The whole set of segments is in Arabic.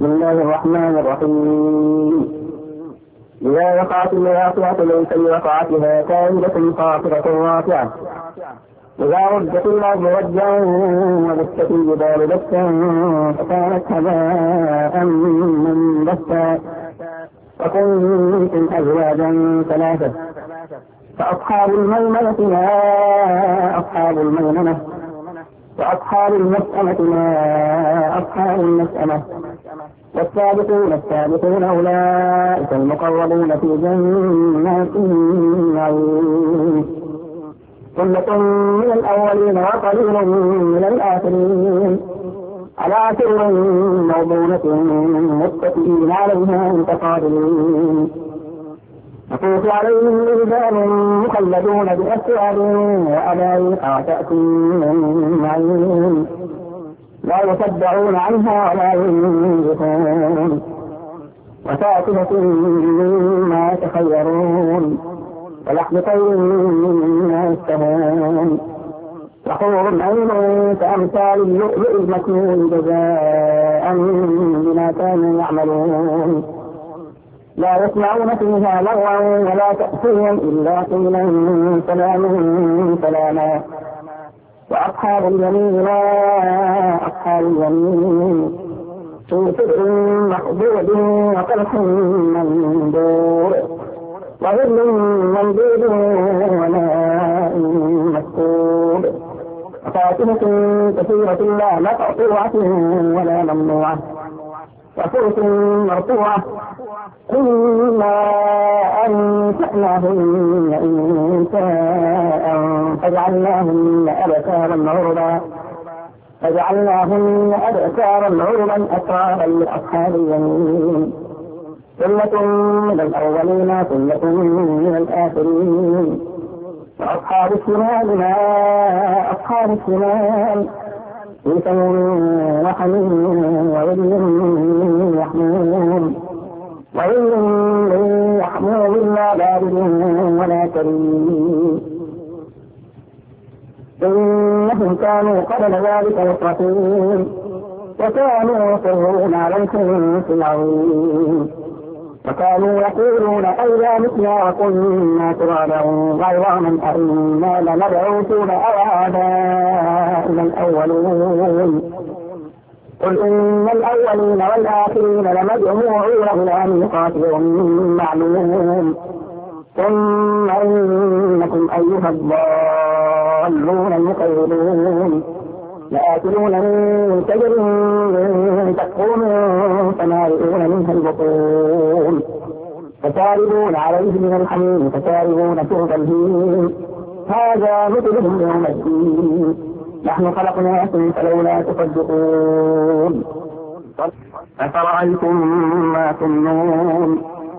بسم الله الرحمن الرحيم. إذا وقعت الواقعة ليس لوقعتها كاذبة خافضة رافعة إذا رجت الأرض رجا وبست الجبال بسا فكانت هباء منبثا وكنتم أزواجا ثلاثة فأصحاب الميمنة ما أصحاب الميمنة وأصحاب المشأمة ما أصحاب المشأمة والسابقون السابقون أولئك المقربون في جنات النعيم ثلة من الأولين وقليل من الآخرين على سرر موضونة متكئين عليها متقابلين يطوف عليهم رجال مخلدون بأسوار وأباريق وكأس من معين لا يصدعون عنها ولا ينزفون وفاكهة مما يتخيرون ولحم طير مما يشتهون وحور عين كأمثال اللؤلؤ المكنون جزاء بما كانوا يعملون لا يسمعون فيها لغوا ولا تأثيما إلا قيلا سلاما سلاما وأصحاب اليمين ما أصحاب اليمين في سدر مخضود وطلح منضور وظل ممدود وماء مسكوب وفاكهة كثيرة لا مقطوعة ولا ممنوعة وفرش مرفوعة إنا أنشأناهن إنشاء فجعلناهن أبكارا عربا أترابا لأصحاب اليمين ثلة من الأولين ثلة من الآخرين وأصحاب الشمال ما أصحاب الشمال في سموم وحميم وظل يحموم لا بارد ولا كريم إنهم كانوا قبل ذلك مترفين وكانوا يصرون على الحنث العظيم وكانوا يقولون أئذا متنا وكنا ترابا وعظاما أئنا لمبعوثون أو آباؤنا الأولون قل إن الأولين والآخرين لمجموعون إلى ميقات يوم معلوم ثم إنكم أيها الضالون المقربون لآكلون من شجر من زقوم فمالئون منها البطون فشاربون عليه من الحميم فشاربون شرب الهيم هذا مثلهم يوم الدين نحن خلقناكم فلولا تصدقون أفرأيتم ما تمنون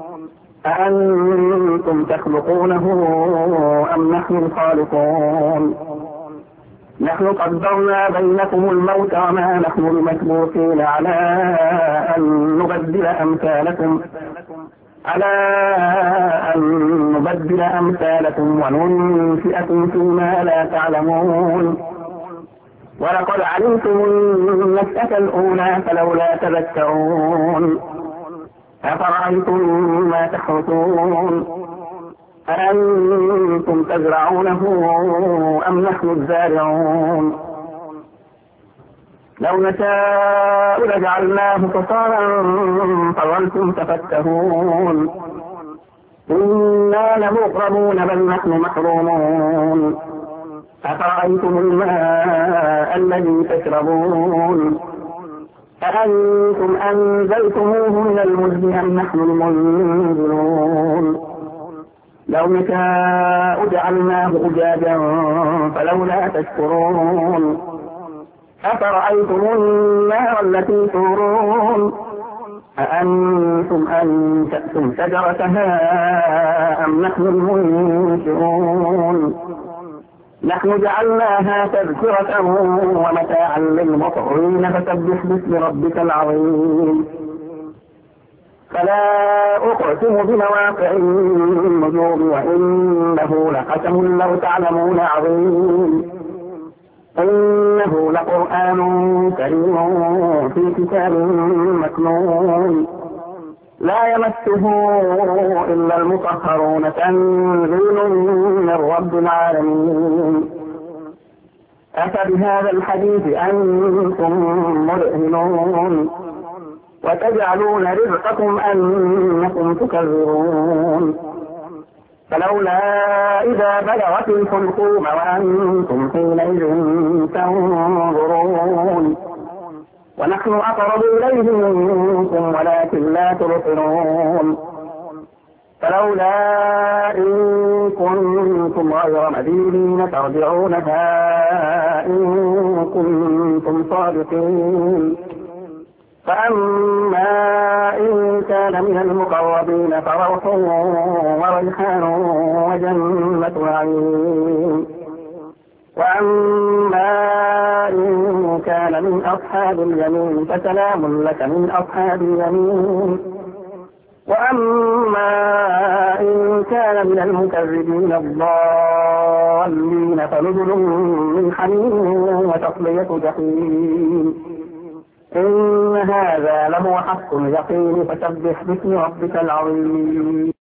أأنتم تخلقونه أم نحن الخالقون نحن قدرنا بينكم الموت وما نحن بمسبوقين على أن نبدل أمثالكم وننشئكم فيما لا تعلمون ولقد علمتم النشأة الأولى فلولا تذكرون أفرأيتم ما تحرثون أأنتم تزرعونه أم نحن الزارعون لو نشاء لجعلناه حصانا فظلتم تفكهون إنا لمغرمون بل نحن محرومون أفرأيتم الماء الذي تشربون أأنتم أنزلتموه من المزن أم نحن المنزلون لو نشاء جعلناه أجاجا فلولا تشكرون أفرأيتم النار التي تورون أأنتم أنشأتم شجرتها أم نحن المنشئون نحن جعلناها تذكرة ومتاعا للمقوين فسبح باسم ربك العظيم فلا أقسم بمواقع النجوم وإنه لقسم لو تعلمون عظيم إنه لقرآن كريم في كتاب مكنون لا يمسه إلا المطهرون تنزيل من رب العالمين أفبهذا الحديث أنتم مدهنون وتجعلون رزقكم أنكم تكذبون فلولا إذا بلغت الحلقوم وأنتم حينئذ تنظرون ونحن أقرب إليه منكم ولكن لا تبصرون فلولا إن كنتم غير مدينين ترجعونها إن كنتم صادقين فأما إن كان من المقربين فروح وريحان وجنة نعيم وأما إن كان من أصحاب اليمين فسلام لك من أصحاب اليمين وأما إن كان من المكذبين الضالين فنزل من حميم وتصلية جحيم إن هذا لهو حق اليقين فسبح باسم ربك العظيم.